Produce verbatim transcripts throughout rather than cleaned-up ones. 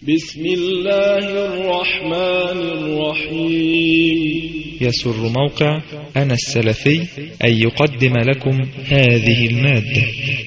بسم الله الرحمن الرحيم. يسر موقع أنا السلفي أن يقدم لكم هذه المادة.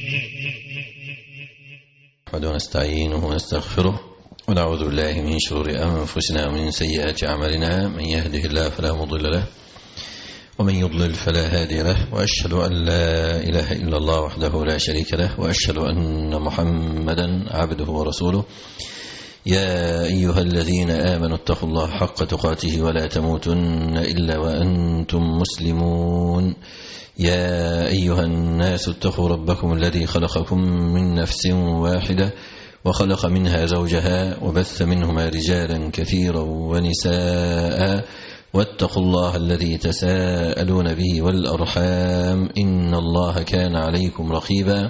ونستعينه ونستغفره ونعوذ بالله من شرور أنفسنا ومن سيئات أعمالنا، من يهده الله فلا مضل له ومن يضلل فلا هادي له، وأشهد أن لا إله إلا الله وحده لا شريك له، وأشهد أن محمدا عبده ورسوله. يا أيها الذين آمنوا اتقوا الله حق تقاته ولا تموتن إلا وأنتم مسلمون. يا أيها الناس اتقوا ربكم الذي خلقكم من نفس واحدة وخلق منها زوجها وبث منهما رجالا كثيرا ونساء، واتقوا الله الذي تساءلون به والأرحام إن الله كان عليكم رقيبا.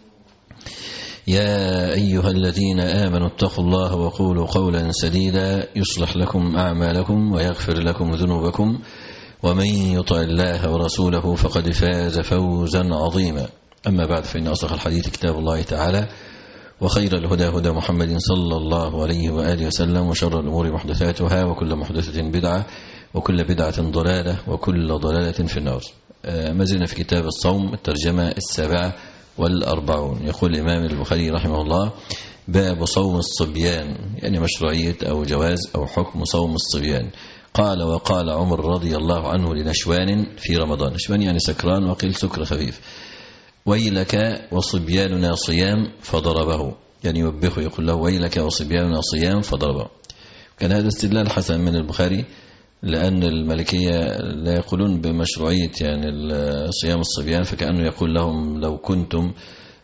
يا أيها الذين آمنوا اتقوا الله وقولوا قولا سديدا يصلح لكم أعمالكم ويغفر لكم ذنوبكم، ومن يطع الله ورسوله فقد فاز فوزا عظيما. أما بعد، فإن أصدق الحديث كتاب الله تعالى، وخير الهدى هدى محمد صلى الله عليه وآله وسلم، وشر الأمور محدثاتها، وكل محدثة بدعة، وكل بدعة ضلالة، وكل ضلالة في النار. ما زلنا في كتاب الصوم، الترجمة السابعة والأربعون. يقول الإمام البخاري رحمه الله: باب صوم الصبيان، يعني مشروعية أو جواز أو حكم صوم الصبيان. قال: وقال عمر رضي الله عنه لنشوان في رمضان، نشوان يعني سكران، وقيل سكر خفيف: ويلك وصبياننا صيام فضربه، يعني يوبخه، يقول له: ويلك وصبياننا صيام فضربه. كان هذا استدلال حسن من البخاري، لأن المالكية لا يقولون بمشروعية يعني صيام الصبيان، فكأنه يقول لهم: لو كنتم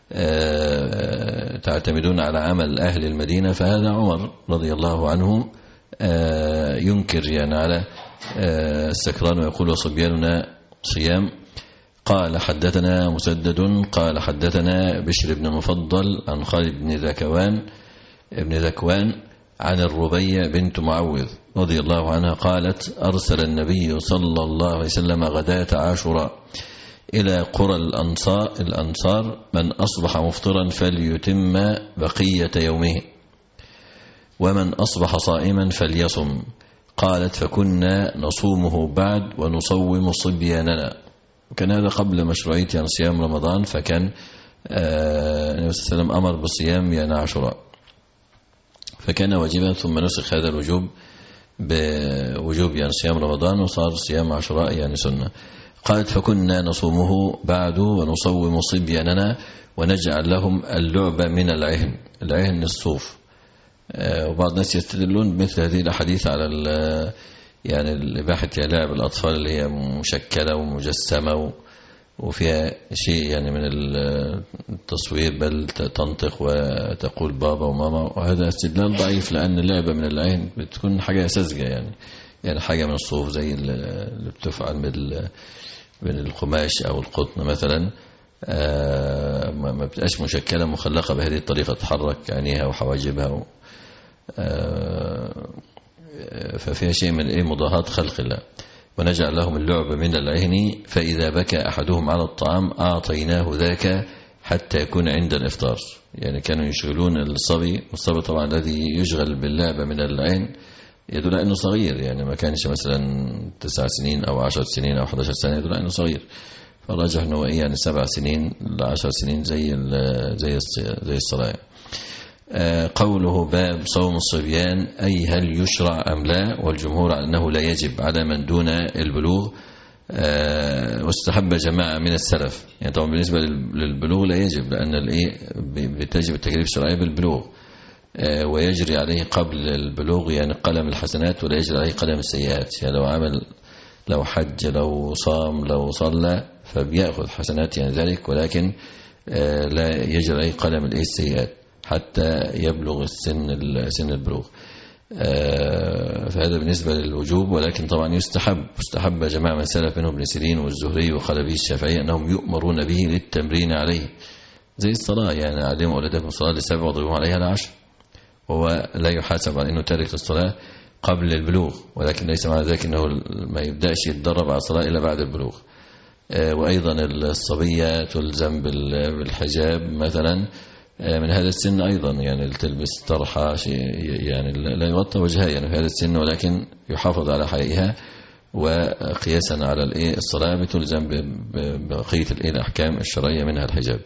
تعتمدون على عمل أهل المدينة فهذا عمر رضي الله عنه ينكر يعني على السكران ويقول: وصبياننا صيام. قال: حدثنا مسدد قال حدثنا بشر بن المفضل عن خالد بن ذكوان ابن ذكوان عن الربيع بنت معوذ رضي الله عنها قالت: أرسل النبي صلى الله عليه وسلم غداة عاشوراء إلى قرى الأنصار, الأنصار من أصبح مفطرا فليتم بقية يومه، ومن أصبح صائما فليصم. قالت: فكنا نصومه بعد ونصوم صبياننا. وكان هذا قبل مشروعية يعني صيام رمضان، فكان النبي صلى الله عليه وسلم أمر بصيام يعني عاشوراء، فكان واجبا، ثم نسخ هذا الوجوب بوجوب يعني صيام رمضان، وصار صيام عاشوراء يعني سنة. قالت: فكنا نصومه بعد ونصوم صبياننا ونجعل لهم اللعب من العهن، العهن الصوف. وبعض الناس يستدلون بمثل هذه الأحاديث على يعني الإباحة لعب الأطفال اللي هي مشكلة ومجسمة وفيها شيء يعني من التصوير، بل تنطق وتقول بابا وماما، وهذا استدلال ضعيف، لأن اللعبة من العين بتكون حاجة ساذجة، يعني يعني حاجة من الصوف زي اللي بتفعل من القماش أو القطن مثلا، ما بتبقاش مشكلة مخلقة بهذه الطريقة، تحرك عينيها وحواجبها، ففيها شيء من إيه مضاهاة خلق الله. ونجعل لهم اللعب من العهن، فإذا بكى أحدهم على الطعام أعطيناه ذاك حتى يكون عند الإفطار. يعني كانوا يشغلون الصبي، والصبي طبعا الذي يشغل باللعبة من العهن يدل أنه صغير، يعني ما كانش مثلا تسع سنين أو عشر سنين أو أحد عشر سنة، يدل أنه صغير. فالراجح أنه إيه يعني سبع سنين لعشر سنين زي زي زي الصلاة. قوله باب صوم الصبيان، أي هل يشرع أم لا؟ والجمهور على أنه لا يجب على من دون البلوغ، واستحب جماعة من السلف. يعني طبعا بالنسبة للبلوغ لا يجب، لأن الإيه بتجب التكاليف الشرعية بالبلوغ، ويجري عليه قبل البلوغ يعني قلم الحسنات، ولا يجري عليه قلم السيئات. يعني لو عمل، لو حج، لو صام، لو صلى، فبيأخذ حسنات يعني ذلك، ولكن لا يجري عليه قلم السيئات حتى يبلغ السن سن البلوغ. فهذا بالنسبة للوجوب، ولكن طبعا يستحب يستحب جماعة من السلف منهم ابن سيرين والزهري وخلبي الشافعي أنهم يؤمرون به للتمرين عليه، زي الصلاة، يعني علموا أولادكم الصلاة لسبع واضربوهم عليها لعشر. هو لا يحاسب على أنه تارك الصلاة قبل البلوغ، ولكن ليس معنى ذلك أنه ما يبدأش يتدرب على الصلاة إلا بعد البلوغ. وأيضا الصبية تلزم بالحجاب مثلا، من هذا السن أيضا يعني تلبس طرحة يعني لا يغطى وجهها يعني في هذا السن، ولكن يحافظ على حيائها، وقياسا على الايه الصلاة بتلزم ببقية الايه الأحكام الشرعية منها الحجاب.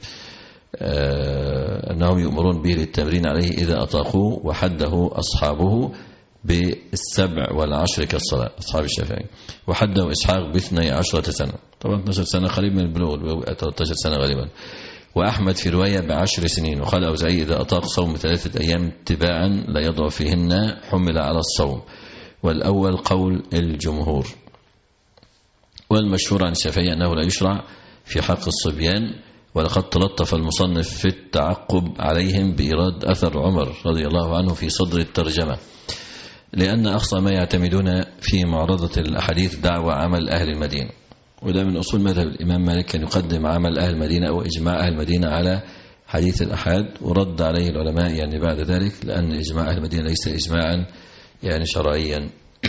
أنهم يؤمرون به للتمرين عليه إذا أطاقوه، وحده أصحابه بالسبع والعشر كالصلاة أصحاب الشافعي، وحده إسحاق باثني عشرة سنة، طبعا اثنتا عشرة سنة قريب من البلوغ، ثلاثة عشر سنة غالبا، وأحمد في رواية بعشر سنين، وقال أوزعي إذا أطاق صوم ثلاثة أيام تباعا لا يضع فيهن حمل على الصوم، والأول قول الجمهور. والمشهور عن الشافعي أنه لا يشرع في حق الصبيان، ولقد تلطف المصنف في التعقب عليهم بإيراد أثر عمر رضي الله عنه في صدر الترجمة، لأن أقصى ما يعتمدون في معرضة الأحاديث دعوى عمل أهل المدينة، وده من أصول مذهب الإمام مالك، كان يقدم عمل أهل المدينة أو إجماع أهل المدينة على حديث الأحاد، ورد عليه العلماء يعني بعد ذلك، لأن إجماع أهل المدينة ليس إجماعا يعني شرعيا.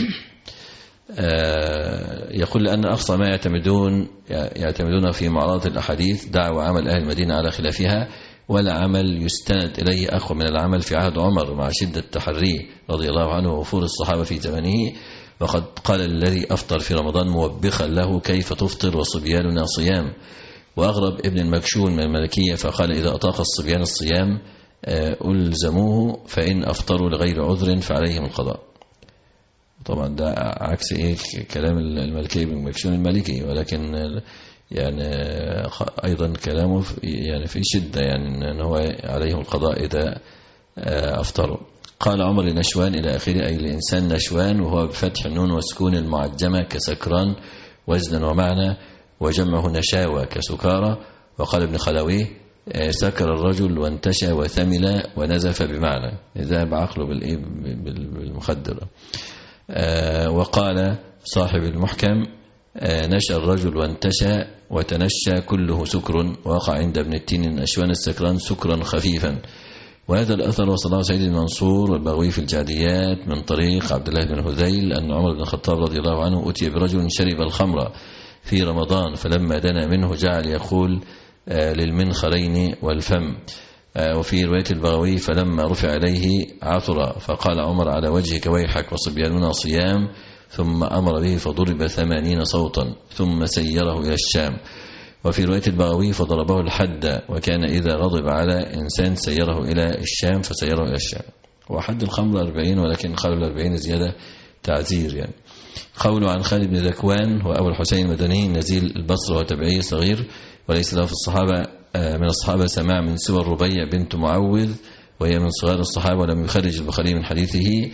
يقول لأن أقصى ما يعتمدون يعتمدون في معرضة الأحاديث دعوى عمل أهل المدينة على خلافها، ولا عمل يستند إليه أقوى من العمل في عهد عمر مع شدة تحريه رضي الله عنه ووفور الصحابة في زمنه. وقد قال الذي أفطر في رمضان موبخا له كيف تفطر وصبياننا صيام. وأغرب ابن المكشون من المالكية فقال إذا أطاق الصبيان الصيام ألزموه، فإن أفطروا لغير عذر فعليهم القضاء. طبعا ده عكس إيه كلام المالكي ابن المكشون المالكي، ولكن يعني أيضا كلامه يعني في شدة، يعني أنه هو عليهم القضاء إذا أفطروا. قال عمر لنشوان إلى آخره، أي الإنسان نشوان، وهو بفتح النون وسكون المعجمة كسكران وزنا ومعنى، وجمعه نشاوى كسكارى. وقال ابن خلاويه سكر الرجل وانتشى وثمل ونزف بمعنى ذهب عقله بالمخدر. وقال صاحب المحكم نشى الرجل وانتشى وتنشى كله سكر، وقع عند ابن التين النشوان السكران سكرا خفيفا. وهذا الأثر وصله سعيد المنصور والبغوي في الجعديات من طريق عبد الله بن هذيل أن عمر بن الخطاب رضي الله عنه أتي برجل شرب الخمر في رمضان، فلما دنا منه جعل يقول للمنخرين والفم. وفي رواية البغوي فلما رفع إليه عثر، فقال عمر على وجهك ويحك وصبياننا صيام، ثم أمر به فضرب ثمانين صوتا ثم سيره إلى الشام. وفي رواية البغوي فضربه الحد، وكان إذا غضب على إنسان سيره إلى الشام فسيره إلى الشام. وحد الخمر أربعين، ولكن قالوا الأربعين زيادة تعزير يعني. قوله عن خالد بن ذكوان وأبو الحسين المدني نزيل البصر وتبعي صغير، وليس له في الصحابة من الصحابة سماع من سوى الربيع بنت معوذ، وهي من صغار الصحابة، ولم يخرج البخاري من حديثه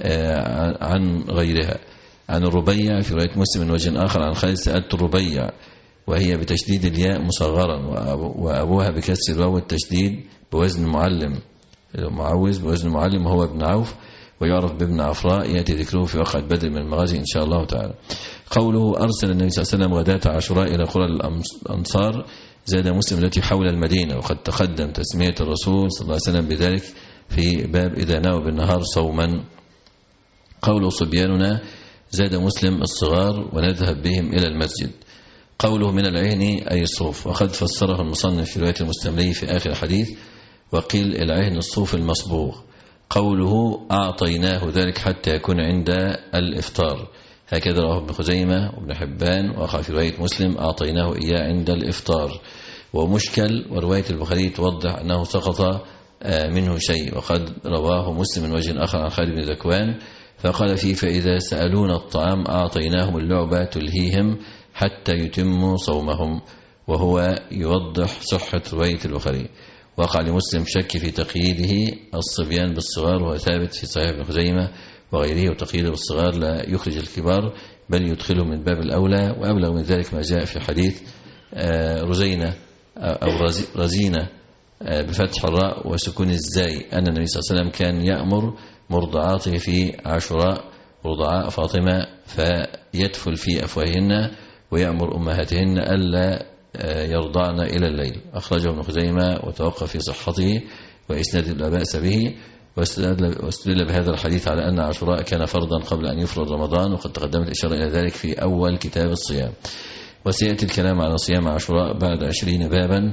عن غيرها. عن الربيع في رواية مسلم من وجه آخر عن خالد سألت الربيع، وهي بتشديد الياء مصغرا، وأبوها بكسر الواو والتشديد بوزن معلم، معوذ بوزن معلم، وهو ابن عوف ويعرف بابن عفراء، يأتي ذكره في وقعة بدر من المغازي إن شاء الله تعالى. قوله أرسل النبي صلى الله عليه وسلم غداة عاشوراء إلى قرى الأنصار، زاد مسلم التي حول المدينة، وقد تقدم تسمية الرسول صلى الله عليه وسلم بذلك في باب إذا ناوى بالنهار صوما. قوله صبياننا زاد مسلم الصغار ونذهب بهم إلى المسجد. قوله من العين أي الصوف، وقد فسره المصنف في رواية المستملي في آخر الحديث، وقيل العين الصوف المصبوغ. قوله أعطيناه ذلك حتى يكون عند الإفطار، هكذا رواه ابن خزيمة وابن حبان، وقع في رواية مسلم أعطيناه إياه عند الإفطار. ومشكل، ورواية البخاري توضح أنه سقط منه شيء، وقد رواه مسلم من وجه آخر عن خالد بن ذكوان فقال فيه فإذا سألون الطعام أعطيناهم اللعبة تلهيهم حتى يتموا صومهم، وهو يوضح صحة رواية البخاري. وقع لمسلم شك في تقييده الصبيان بالصغار، وهو ثابت في صحيح ابن خزيمة وغيره، وتقييده بالصغار لا يخرج الكبار بل يدخله من باب الأولى. وأبلغ من ذلك ما جاء في حديث رزينة أو رزينة بفتح الراء وسكون الزاي أن النبي صلى الله عليه وسلم كان يأمر مرضعاته في عاشوراء رضعاء فاطمة فيدفل في أفواههن، ويأمر أمهاتهن ألا يرضعن إلى الليل. أخرجه ابن خزيمة وتوقف في صحته وإسناد لا بأس به، واستدل بهذا الحديث على أن عاشوراء كان فرضا قبل أن يفرض رمضان، وقد تقدمت الإشارة إلى ذلك في أول كتاب الصيام. وسيأتي الكلام على صيام عاشوراء بعد عشرين بابا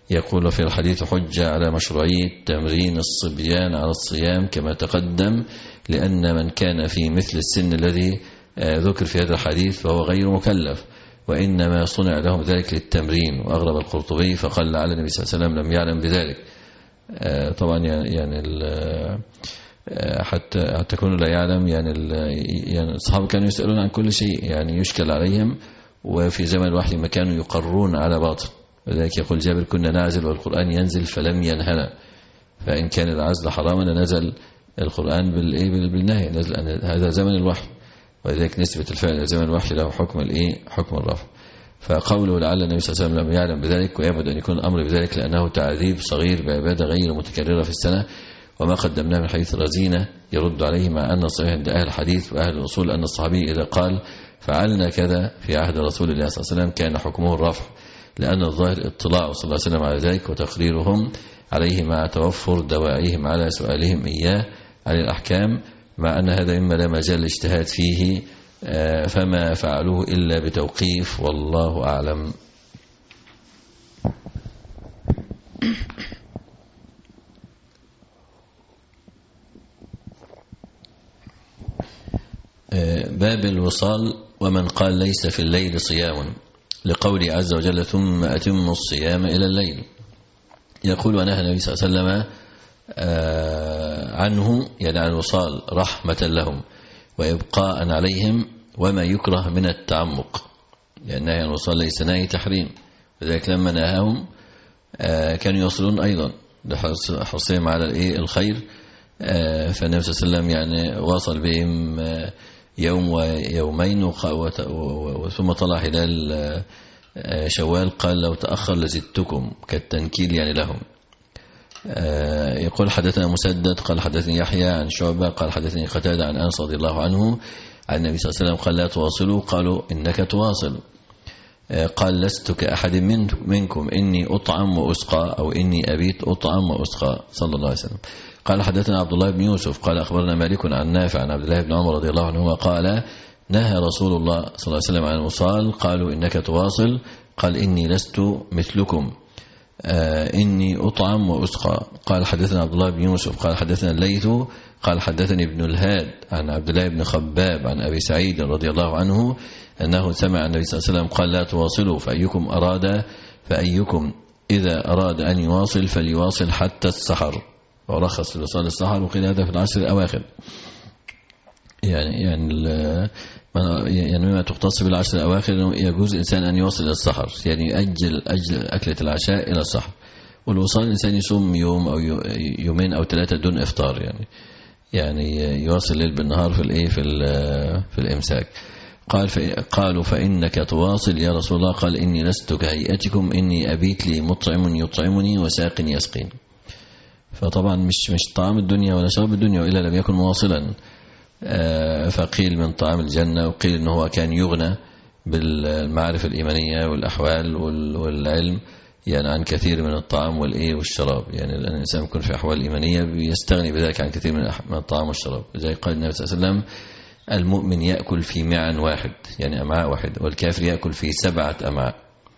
يقول في الحديث حجة على مشروعية تمرين الصبيان على الصيام كما تقدم، لأن من كان في مثل السن الذي ذكر في هذا الحديث فهو غير مكلف، وإنما صنع لهم ذلك للتمرين. وأغرب القرطبي فقال لعل النبي صلى الله عليه وسلم لم يعلم بذلك. طبعا يعني حتى حتى يكون لا يعلم، يعني يعني الصحابة كانوا يسألون عن كل شيء، يعني يشكل عليهم، وفي زمن الوحي ما كانوا يقرون على باطل. ولذلك يقول جابر كنا نعزل والقرآن ينزل فلم ينهنا، فإن كان العزل حراما لنزل القرآن بالإيه بالنهي، نزل هذا زمن الوحي، ولذلك نسبة الفعل إلى زمن الوحي له حكم الإيه حكم الرفع. فقوله لعل النبي صلى الله عليه وسلم لم يعلم بذلك، ويبعد أن يكون الأمر بذلك لأنه تعذيب صغير بعبادة غير متكررة في السنة. وما قدمناه من حديث رزينة يرد عليه، مع أن الصحيح عند أهل الحديث وأهل الأصول أن الصحابي إذا قال فعلنا كذا في عهد رسول الله صلى الله عليه وسلم كان حكمه الرفع، لأن الظاهر اطلاع صلى الله عليه وسلم على ذلك وتقريرهم عليه مع توفر دواعيهم على سؤالهم إياه عن الأحكام، مع أن هذا إما لا مجال الاجتهاد فيه، فما فعلوه إلا بتوقيف، والله أعلم. باب الوصال ومن قال ليس في الليل صيام، لقوله عز وجل ثم أتم الصيام إلى الليل. يقول ونهى النبي صلى الله عليه وسلم عنه، يعني عن الوصال رحمة لهم وإبقاء عليهم، وما يكره من التعمق، لأن نهي عن الوصال ليس نهي تحريم، لذلك لما نهاهم كانوا يوصلون أيضا لحرصهم على الخير. فالنبي صلى الله عليه وسلم يعني واصل بهم يوم ويومين، ثم طلع هلال شوال قال لو تأخر لزدتكم، كالتنكيل يعني لهم. يقول حدثنا مسدد قال حدثني يحيى عن شعبة قال حدثني قتادة عن أنس رضي الله عنه عن النبي صلى الله عليه وسلم قال لا تواصلوا، قالوا إنك تواصل، قال لست كأحد منكم إني أطعم وأسقى، أو إني أبيت أطعم وأسقى صلى الله عليه وسلم. قال حدثنا عبد الله بن يوسف قال أخبرنا مالك عن نافع عن عبد الله بن عمر رضي الله عنهما قال نهى رسول الله صلى الله عليه وسلم عن الوصال، قالوا إنك تواصل، قال إني لست مثلكم آه إني أطعم وأسقى. قال حدثنا عبد الله بن يوسف قال حدثنا الليث قال حدثني ابن الهاد عن عبد الله بن خباب عن أبي سعيد رضي الله عنه أنه سمع النبي صلى الله عليه وسلم قال لا تواصلوا، فأيكم أراد فأيكم إذا أراد أن يواصل فليواصل حتى السحر، ورخص لوصال السحر، وقيل هذا في العشر الأواخر. يعني يعني يعني مما تختص بالعشر الأواخر أنه يجوز الإنسان أن يوصل إلى السحر، يعني يؤجل أجل أكلة العشاء إلى السحر. والوصال الإنسان يصوم يوم أو يومين أو ثلاثة دون إفطار، يعني يعني يواصل الليل بالنهار في الإيه في في الإمساك. قال قالوا فإنك تواصل يا رسول الله، قال إني لست كهيئتكم إني أبيت لي مطعم يطعمني وساق يسقين. فطبعا مش مش طعام الدنيا ولا شرب الدنيا، وإلا لم يكن مواصلا. فقيل من طعام الجنة، وقيل إنه هو كان يغنى بالمعرفة الإيمانية والأحوال والعلم، يعني عن كثير من الطعام والإيه والشراب. يعني الإنسان يكون في أحوال إيمانية بيستغني بذلك عن كثير من الطعام والشراب. لذلك قال النبي صلى الله عليه وسلم المؤمن يأكل في معا واحد، يعني أمعاء واحد، والكافر يأكل في سبعة أمعاء.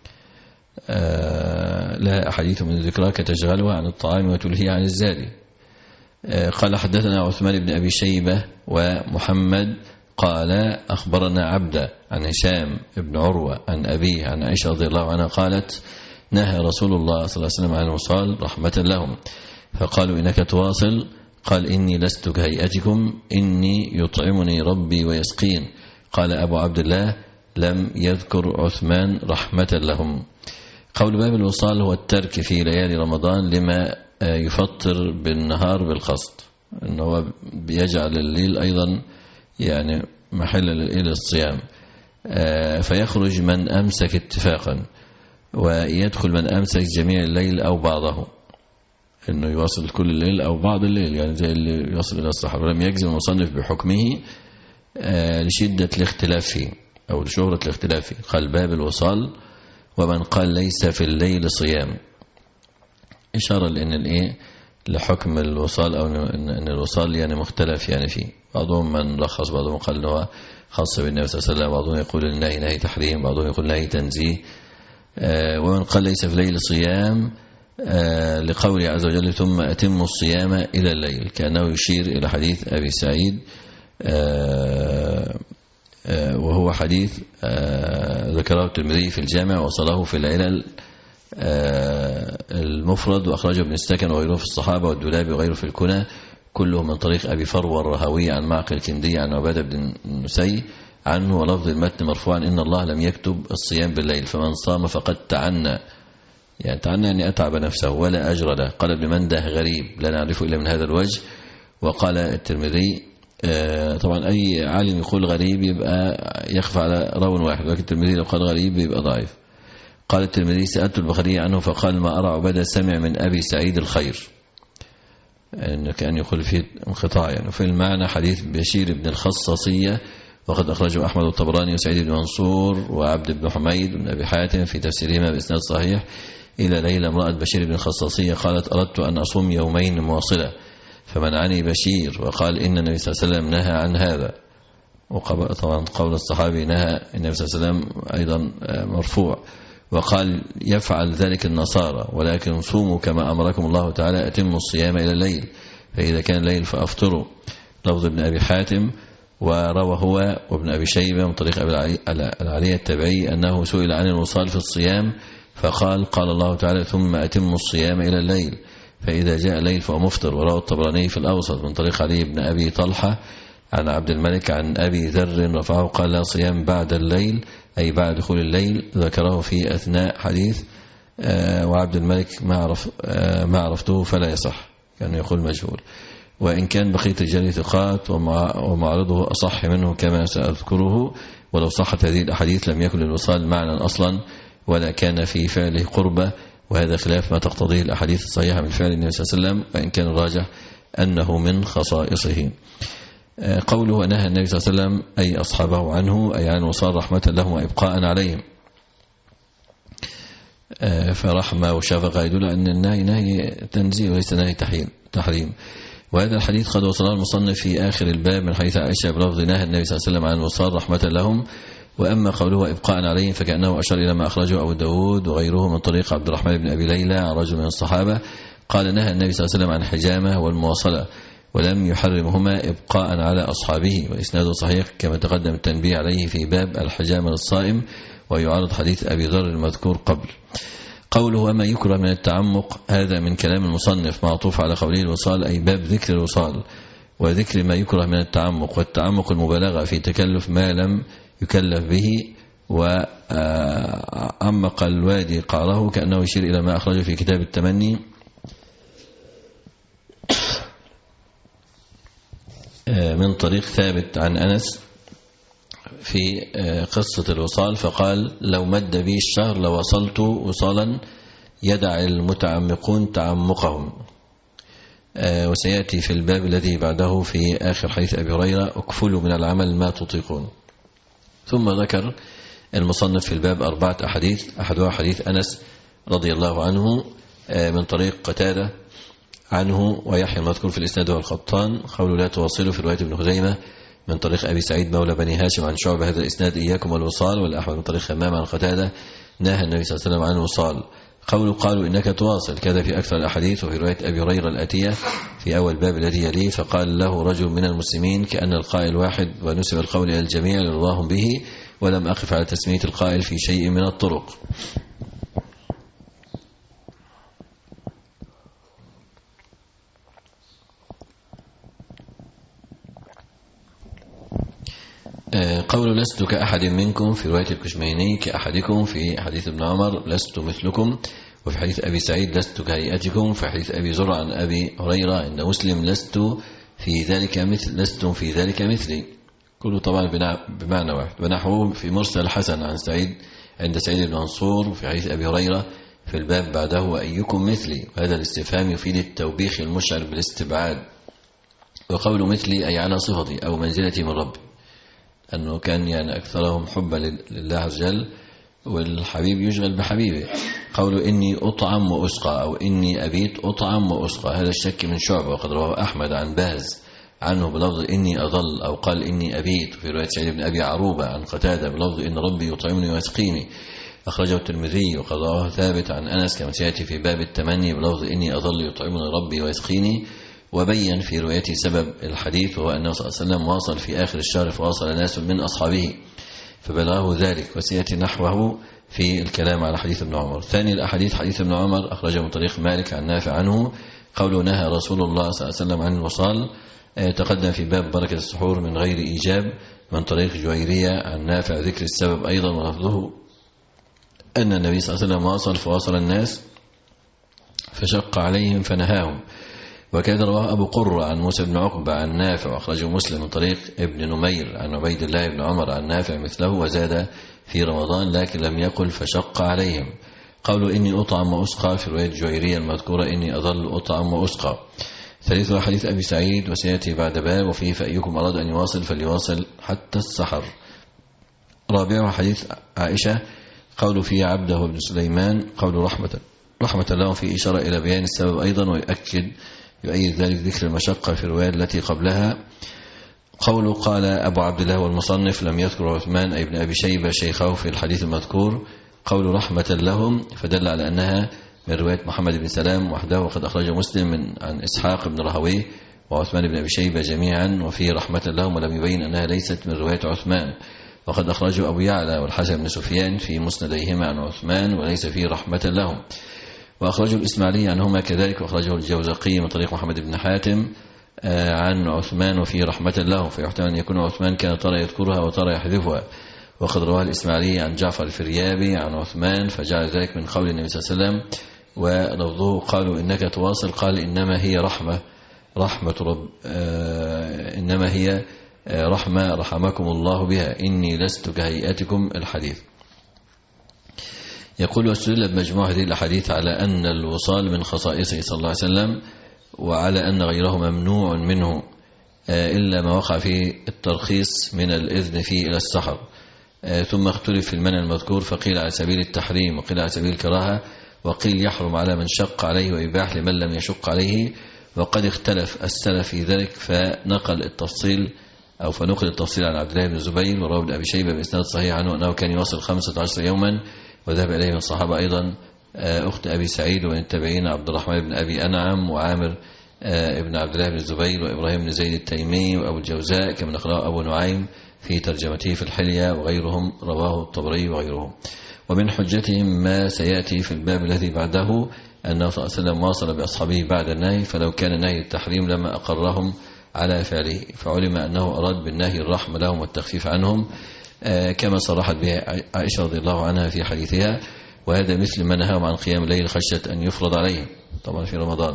آه لها أحاديث من ذكرها كتشغلها عن الطعام وتلهي عن الزاد. آه قال حدثنا عثمان بن أبي شيبة ومحمد قال أخبرنا عبدة عن هشام بن عروة عن أبيه عن عائشة رضي الله عنها قالت نهى رسول الله صلى الله عليه وسلم عن الوصال رحمة لهم، فقالوا إنك تواصل، قال إني لست كهيئتكم إني يطعمني ربي ويسقين. قال أبو عبد الله لم يذكر عثمان رحمة لهم. قول باب الوصال هو الترك في ليالي رمضان لما يفطر بالنهار بالقصد، أنه هو بيجعل الليل أيضا يعني محل للصيام، فيخرج من أمسك اتفاقا، ويدخل من أمسك جميع الليل أو بعضه، أنه يواصل كل الليل أو بعض الليل، يعني زي اللي يصل إلى السحر. ولم يجزم المصنف بحكمه لشدة الاختلاف فيه أو لشهرة الاختلاف فيه. قال باب الوصال ومن قال ليس في الليل صيام، إشارة لأن الإيه لحكم الوصال، أو أن الوصال يعني مختلف يعني فيه. بعضهم من لخص، بعضهم قال أنه خاص بالنبي صلى الله عليه وسلم، بعضهم يقول النهي نهي تحريم، بعضهم يقول نهي تنزيه. ومن قال ليس في الليل صيام لقوله عز وجل ثم أتموا الصيام إلى الليل، كأنه يشير إلى حديث أبي سعيد وهو حديث ذكره الترمذي في الجامع وصله في العلل المفرد، وأخرجه ابن السكن وغيره في الصحابة والدولابي وغيره في الكنى، كله من طريق أبي فروة الرهوي عن معقل الكندي عن عبادة بن نسي عنه، ولفظ المتن مرفوعا إن الله لم يكتب الصيام بالليل فمن صام فقد تعنى، يعني تعنى يعني أتعب نفسه ولا أجر له. قال ابن منده غريب لا نعرفه إلا من هذا الوجه. وقال الترمذي طبعا أي عالم يقول غريب يبقى يخفى على راو واحد، لكن الترمذي لو قال غريب يبقى ضعيف. قال الترمذي سألت البخاري عنه فقال ما أرى عبادة سمع من أبي سعيد الخير، يعني كأن يقول فيه انقطاع، يعني في المعنى حديث بشير بن الخصاصية وقد أخرجه أحمد الطبراني وسعيد بن منصور وعبد بن حميد بن أبي حاتم في تفسيرهما بإسناد صحيح إلى ليلى امرأة بشير بن الخصاصية قالت أردت أن أصوم يومين مواصلة فمنعني بشير وقال إن النبي صلى الله عليه وسلم نهى عن هذا. وطبعا قول الصحابي نهى النبي صلى الله عليه وسلم أيضا مرفوع. وقال يفعل ذلك النصارى ولكن صوموا كما أمركم الله تعالى أتموا الصيام إلى الليل فإذا كان الليل فأفطروا. لفظ ابن أبي حاتم. وروى هو وابن أبي شيبة من طريق أبي العلي التبعي أنه سئل عن الوصال في الصيام فقال قال الله تعالى ثم أتموا الصيام إلى الليل فإذا جاء الليل فهو مفطر. وروى الطبراني في الأوسط من طريق علي بن أبي طلحة عن عبد الملك عن أبي ذر رفعه قال لا صيام بعد الليل أي بعد دخول الليل، ذكره في أثناء حديث آه وعبد الملك ما عرف آه ما عرفته فلا يصح، كان يقول مجهول. وإن كان بقية الرجال ثقات ومعرضه أصح منه كما سأذكره، ولو صحت هذه الأحاديث لم يكن للوصال معنى أصلا ولا كان في فعله قربة، وهذا خلاف ما تقتضيه الأحاديث الصحيحة من فعل النبي صلى الله عليه وسلم، وإن كان الراجح أنه من خصائصه. قوله نهى النبي صلى الله عليه وسلم أي أصحابه عنه أي عن الوصال رحمة لهم وإبقاء عليهم، فرحمة وشفقة يدل أن النهي نهي تنزيه وليس نهي تحريم. وهذا الحديث قد وصله المصنف في آخر الباب من حديث عائشة بلفظ نهى النبي صلى الله عليه وسلم عن الوصال رحمة لهم. وأما قوله إبقاء عليهم فكأنه أشار إلى ما أخرجه أبو داود وغيره من طريق عبد الرحمن بن أبي ليلى عن رجل من الصحابة قال نهى النبي صلى الله عليه وسلم عن الحجامة والمواصلة ولم يحرمهما إبقاء على أصحابه، وإسناده صحيح كما تقدم التنبيه عليه في باب الحجامة للصائم، ويعارض حديث أبي ذر المذكور قبل. قوله أما يكره من التعمق هذا من كلام المصنف معطوف على قوله الوصال أي باب ذكر الوصال وذكر ما يكره من التعمق، والتعمق المبالغة في تكلف ما لم يكلف به. وعمق الوادي قعره كأنه يشير إلى ما أخرجه في كتاب التمني من طريق ثابت عن أنس في قصة الوصال فقال لو مد بي الشهر لوصلت وصالا يدع المتعمقون تعمقهم. وسيأتي في الباب الذي بعده في آخر حديث أبي هريرة اكفلوا من العمل ما تطيقون. ثم ذكر المصنف في الباب أربعة أحاديث، أحدها حديث أنس رضي الله عنه من طريق قتادة عنه ويحيى المذكور في الإسناد والقطان، قوله لا تواصلوا في رواية ابن خزيمة من طريق أبي سعيد مولى بني هاشم عن شعبة هذا الإسناد إياكم والوصال، والأحمد من طريق خمام عن قتادة نهى النبي صلى الله عليه وسلم عن الوصال. قوله قالوا إنك تواصل كذا في أكثر الأحاديث، وفي رواية أبي هريرة الآتية في أول باب الذي يليه فقال له رجل من المسلمين كأن القائل واحد ونسب القول إلى الجميع لرضاهم به، ولم أقف على تسمية القائل في شيء من الطرق. قول لست كأحد منكم في رواية الكشميني كأحدكم في حديث ابن عمر لست مثلكم، وفي حديث أبي سعيد لست كهيئتكم، في حديث أبي زرع عن أبي هريرة عند مسلم لست في ذلك مثل لستم في ذلك مثلي، كله طبعا بمعنى واحد. ونحوه في مرسل الحسن عن سعيد عند سعيد بن منصور وفي حديث أبي هريرة في الباب بعده وأيكم مثلي، وهذا الاستفهام يفيد التوبيخ المشعر بالاستبعاد. وقول مثلي أي على صفتي أو منزلتي من ربي، أنه كان يعني أكثرهم حبا لله عز وجل والحبيب يشغل بحبيبه. قوله إني أطعم وأسقى أو إني أبيت أطعم وأسقى، هذا الشك من شعبة، وقد رواه أحمد عن باز عنه بلفظ إني أظل أو قال إني أبيت، في رواية سعيد بن أبي عروبة عن قتادة بلفظ إن ربي يطعمني ويسقيني. أخرجه الترمذي وقد رواه ثابت عن أنس كما سيأتي في باب التمني بلفظ إني أظل يطعمني ربي ويسقيني، وبين في روايته سبب الحديث وهو أنه صلى الله عليه وسلم واصل في آخر الشهر فواصل ناس من أصحابه فبلغه ذلك، وسيأتي نحوه في الكلام على حديث ابن عمر. ثاني الأحاديث حديث ابن عمر أخرجه من طريق مالك عن نافع عنه قوله نهى رسول الله صلى الله عليه وسلم عن الوصال، تقدم في باب بركة السحور من غير إيجاب من طريق جويرية عن نافع ذكر السبب أيضا، ولفظه أن النبي صلى الله عليه وسلم واصل فواصل الناس فشق عليهم فنهاهم. وكذا رواه أبو قرة عن موسى بن عقبة عن نافع وأخرجه مسلم من طريق ابن نمير عن عبيد الله بن عمر عن نافع مثله وزاد في رمضان لكن لم يقل فشق عليهم. قولوا إني أطعم وأسقى في رواية جويرية المذكورة إني أظل أطعم وأسقى. ثالثها حديث أبي سعيد وسيأتي بعد باب وفيه فأيكم أراد أن يواصل فليواصل حتى السحر. رابعها حديث عائشة قول فيه عبده بن سليمان قول رحمة رحمة الله في إشارة إلى بيان السبب أيضا، ويؤكد يؤيد ذلك ذكر المشقة في الرواية التي قبلها. قوله قال أبو عبد الله والمصنف لم يذكر عثمان أي ابن أبي شيبة شيخه في الحديث المذكور قول رحمة لهم، فدل على أنها من رواية محمد بن سلام وحده، وقد أخرجه مسلم من عن إسحاق بن راهويه وعثمان بن أبي شيبة جميعا وفي رحمة لهم، ولم يبين أنها ليست من رواية عثمان. وقد أخرجه أبو يعلى والحسن بن سفيان في مسنديهما عن عثمان وليس فيه رحمة لهم. وأخرجه الإسماعيلي عنهما كذلك، وأخرجه الجوزقي من طريق محمد بن حاتم عن عثمان وفي رحمة لهم، فيحتمل أن يكون عثمان كان ترى يذكرها وترى يحذفها. وقد رواه الإسماعيلي عن جعفر الفريابي عن عثمان فجعل ذلك من قول النبي صلى الله عليه وسلم. ولفظه قالوا إنك تواصل قال إنما هي رحمة رحمة رب آه إنما هي رحمة رحمكم الله بها إني لست كهيئتكم الحديث. يقول واستدل بمجموع هذه الأحاديث على أن الوصال من خصائصه صلى الله عليه وسلم، وعلى أن غيره ممنوع منه إلا ما وقع في الترخيص من الإذن فيه إلى السحر. ثم اختلف في المنع المذكور فقيل على سبيل التحريم وقيل على سبيل الكراهة وقيل يحرم على من شق عليه ويباح لمن لم يشق عليه. وقد اختلف السلف في ذلك فنقل التفصيل أو فنقل التفصيل عن عبد الله بن الزبير وروى ابن أبي شيبة بإسناد صحيح عنه أنه كان يواصل خمسة عشر يوما، وذهب إليه من الصحابة أيضا أخت أبي سعيد ومن التابعين عبد الرحمن بن أبي أنعم وعامر ابن عبد الله بن الزبير وإبراهيم بن زيد التيمي وأبو الجوزاء كما نقرأه أبو نعيم في ترجمته في الحلية وغيرهم رواه الطبري وغيرهم. ومن حجتهم ما سيأتي في الباب الذي بعده أنه صلى الله عليه وسلم واصل بأصحابه بعد النهي، فلو كان نهي التحريم لما أقرهم على فعله، فعلم أنه أراد بالنهي الرحمة لهم والتخفيف عنهم كما صرحت به عائشة رضي الله عنها في حديثها. وهذا مثل ما نهاهم عن قيام الليل خشية أن يفرض عليهم طبعا في رمضان،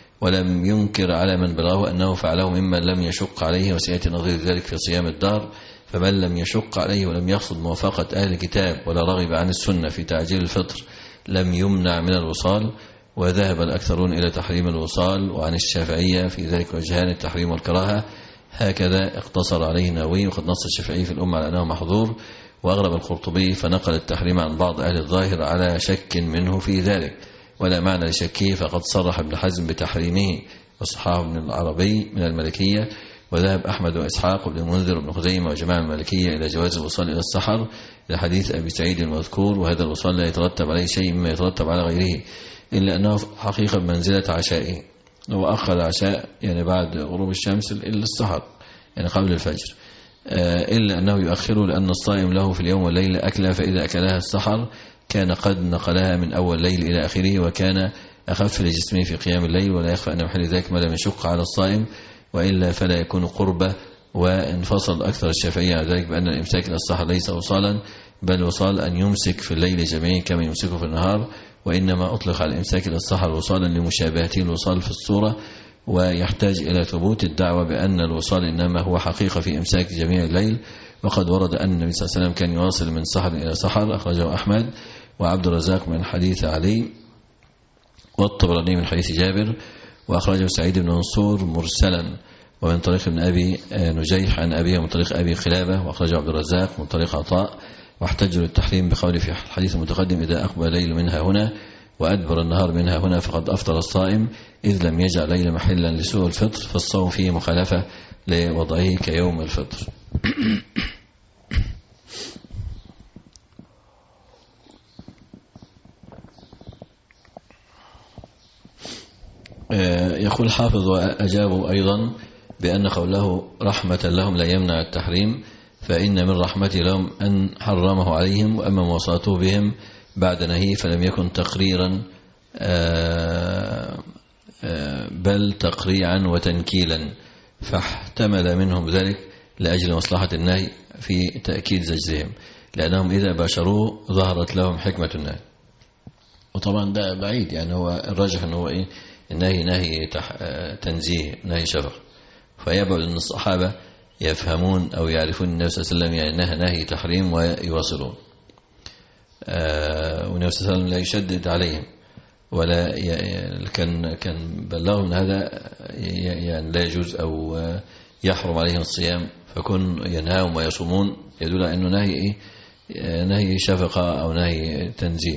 ولم ينكر على من بلغه أنه فعله ممن لم يشق عليه، وسيأتي نظير ذلك في صيام الدار. فمن لم يشق عليه ولم يقصد موافقة أهل الكتاب ولا رغب عن السنة في تعجيل الفطر لم يمنع من الوصال. وذهب الأكثرون إلى تحريم الوصال، وعن الشافعية في ذلك وجهان التحريم والكراهة، هكذا اقتصر عليه النووي. وقد نص الشافعي في الأمة على أنه محظور، وأغرب القرطبي فنقل التحريم عن بعض أهل الظاهر على شك منه في ذلك ولا معنى لشكه، فقد صرح ابن حزم بتحريمه وصححه ابن العربي من المالكية. وذهب أحمد وإسحاق وابن المنذر وابن خزيمة وجماعة المالكية إلى جواز الوصال إلى السحر لحديث أبي سعيد المذكور، وهذا الوصال لا يترتب عليه شيء مما يترتب على غيره إلا أنه حقيقة بمنزلة عشائه، وأخر العشاء يعني بعد غروب الشمس إلا السحر يعني قبل الفجر، إلا أنه يؤخره لأن الصائم له في اليوم والليل أكلها، فإذا أكلها السحر كان قد نقلها من أول ليل إلى آخره وكان أخف لجسمه في قيام الليل. ولا يخفى أن محل ذلك ما لم يشق على الصائم، وإلا فلا يكون قربة. وانفصل أكثر الشافعية على ذلك بأن الإمساك إلى السحر ليس وصالا، بل وصال أن يمسك في الليل جميعا كما يمسكه في النهار، وإنما أطلق على الإمساك إلى السحر وصالا لمشابهته الوصال في الصورة. ويحتاج إلى ثبوت الدعوة بأن الوصال إنما هو حقيقة في إمساك جميع الليل. وقد ورد أن النبي صلى الله عليه وسلم كان يواصل من سحر إلى سحر، أخرجه أحمد وعبد الرزاق من حديث علي والطبراني من حديث جابر، وأخرجه سعيد بن منصور مرسلا ومن طريق ابن أبي نجيح عن أبيه ومن طريق أبي خلابة، وأخرجه عبد الرزاق من طريق عطاء. واحتجوا للتحريم بقوله في الحديث المتقدم إذا أقبل الليل منها هنا وأدبر النهار منها هنا فقد أفطر الصائم، إذ لم يجعل الليل محلا لسوء الفطر، فالصوم فيه مخالفة لوضعه كيوم الفطر. يقول الحافظ: وأجابوا أيضا بأن قوله رحمة لهم لا يمنع التحريم، فإن من رحمته لهم أن حرمه عليهم، وأما مواصاته بهم بعد نهيه فلم يكن تقريرا بل تقريعا وتنكيلا، فاحتمل منهم ذلك لأجل مصلحة النهي في تأكيد زجرهم، لأنهم إذا باشروه ظهرت لهم حكمة النهي. وطبعا ده بعيد، يعني هو الراجح أنه هو إيه؟ النهي نهي تنزيه، نهي شرع، فيبعد أن الصحابة يفهمون أو يعرفون النبي صلى الله عليه وسلم يعني أنها نهي تحريم ويواصلون. آه والنبي صلى الله عليه وسلم لا يشدد عليهم ولا كان كان بلغهم هذا يعني لا يجوز أو يحرم عليهم الصيام، فكن ينهاهم ويصومون يدل على أنه نهي إيه؟ نهي شفقة أو نهي تنزيه.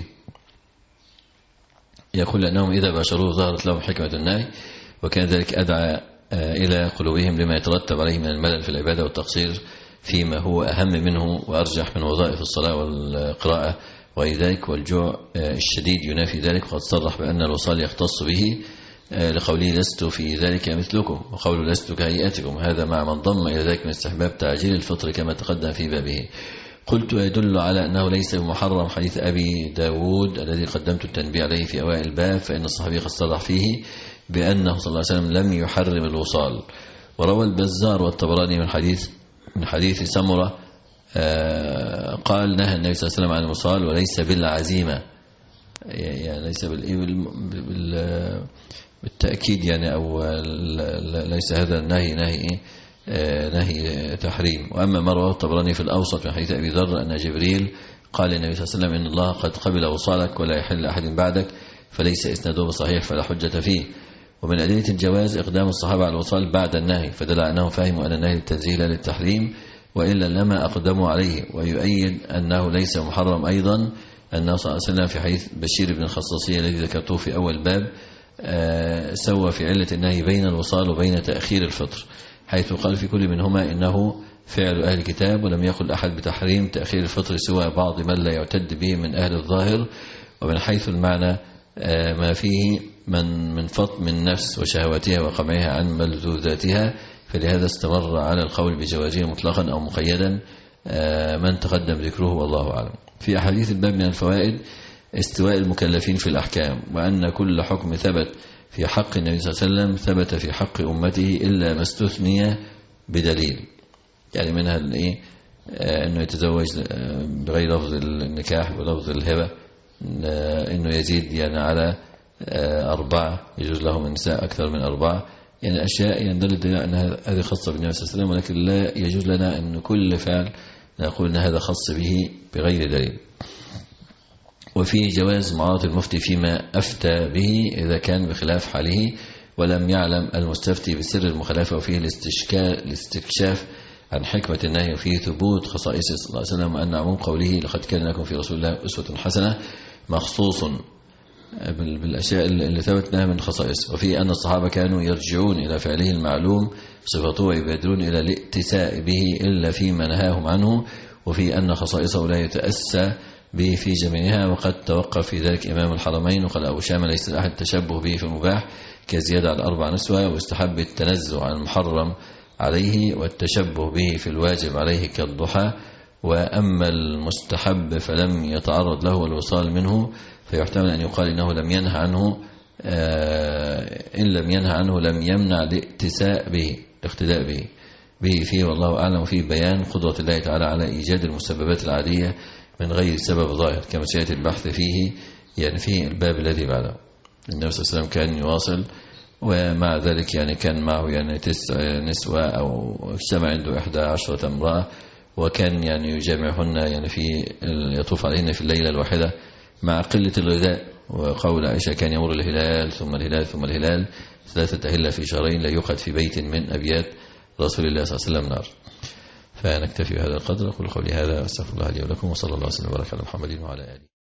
يقول أنهم إذا باشروه ظهرت لهم حكمة النهي، وكان ذلك أدعى إلى قلوبهم لما يترتب عليه من الملل في العبادة والتقصير فيما هو أهم منه وأرجح من وظائف الصلاة والقراءة وغير ذلك، والجوع الشديد ينافي ذلك، وقد صرح بأن الوصال يختص به لقوله لست في ذلك مثلكم، وقوله لست كهيئتكم، هذا مع من ضم إلى ذلك من استحباب تعجيل الفطر كما تقدم في بابه. قلت: يدل على أنه ليس بمحرم حديث أبي داود الذي قدمت التنبيه عليه في أوائل الباب، فإن الصحابي قد صرح فيه بأنه صلى الله عليه وسلم لم يحرم الوصال. وروى البزار والطبراني من حديث من حديث سمرة قال: نهى النبي صلى الله عليه وسلم عن الوصال وليس بالعزيمة، يعني ليس بالتأكيد يعني، أو ليس هذا النهي نهي نهي تحريم. وأما ما رواه الطبراني في الأوسط من حديث أبي ذر أن جبريل قال للنبي صلى الله عليه وسلم: إن الله قد قبل وصالك ولا يحل أحد بعدك، فليس إسناده بصحيح فلا حجة فيه. ومن أدلة الجواز إقدام الصحابة على الوصال بعد النهي، فدل أنهم فهموا أن النهي للتنزيه لا للتحريم، وإلا لما أقدموا عليه. ويؤيد أنه ليس محرم أيضا أنه صلى الله عليه وسلم في حديث بشير بن الخصاصية الذي ذكرته في أول باب سوى في علة النهي بين الوصال وبين تأخير الفطر، حيث قال في كل منهما إنه فعل أهل الكتاب، ولم يقل أحد بتحريم تأخير الفطر سوى بعض من لا يعتد به من أهل الظاهر. ومن حيث المعنى ما فيه من من فطم النفس وشهواتها وقمعها عن ملذوذاتها، فلهذا استمر على القول بجوازه مطلقا أو مقيدا من تقدم ذكره، والله أعلم. في أحاديث الباب من الفوائد استواء المكلفين في الأحكام، وأن كل حكم ثبت في حق النبي صلى الله عليه وسلم ثبت في حق أمته إلا ما استثني بدليل، يعني منها الإيه؟ أنه يتزوج بغير لفظ النكاح ولفظ الهبة، أنه يزيد يعني على أربعة، يجوز له من نساء أكثر من أربعة، يعني أشياء يندل أن هذه خاصة بالنبي صلى الله عليه وسلم، ولكن لا يجوز لنا أن كل فعل نقول أن هذا خاص به بغير دليل. وفي جواز معارضة المفتي فيما أفتى به إذا كان بخلاف حاله ولم يعلم المستفتي بسر المخالفة، وفيه الاستكشاف عن حكمة النهي، وفيه ثبوت خصائصه صلى الله عليه وسلم، وأن عموم قوله لقد كان لكم في رسول الله أسوة حسنة مخصوص بالأشياء اللي ثبتناها من خصائصه. وفيه أن الصحابة كانوا يرجعون إلى فعله المعلوم صفته ويبادرون إلى الائتساء به إلا فيما نهاهم عنه. وفيه أن خصائصه لا يتأسى به في جميعها، وقد توقف في ذلك إمام الحرمين. وقال أبو شامة: ليس لأحد التشبه به في المباح كزيادة على أربع نسوة، واستحب التنزه عن المحرم عليه والتشبه به في الواجب عليه كالضحى. وأما المستحب فلم يتعرض له الوصال منه، فيحتمل أن يقال إنه لم ينهى عنه، إن لم ينهى عنه لم يمنع الائتساء به، الاقتداء به به فيه، والله أعلم. فيه بيان قدرة الله تعالى على إيجاد المسببات العادية من غير سبب ظاهر، كما سيأتي البحث فيه يعني في الباب الذي بعده. النبي صلى الله عليه وسلم كان يواصل، ومع ذلك يعني كان معه يعني تسع نسوة أو اجتمع عنده إحدى عشرة امرأة، وكان يعني يجامعهن يعني في يطوف عليهن في الليلة الواحدة مع قلة الغذاء. وقول عائشة: كان يمر الهلال ثم الهلال ثم الهلال ثلاثة أهلة في شهرين لا يوقد في بيت من أبيات رسول الله صلى الله عليه وسلم نار. فنكتفي بهذا القدر. أقول قولي هذا، أستغفر الله لي ولكم، وصلى الله وسلم وبارك على محمد وعلى آله.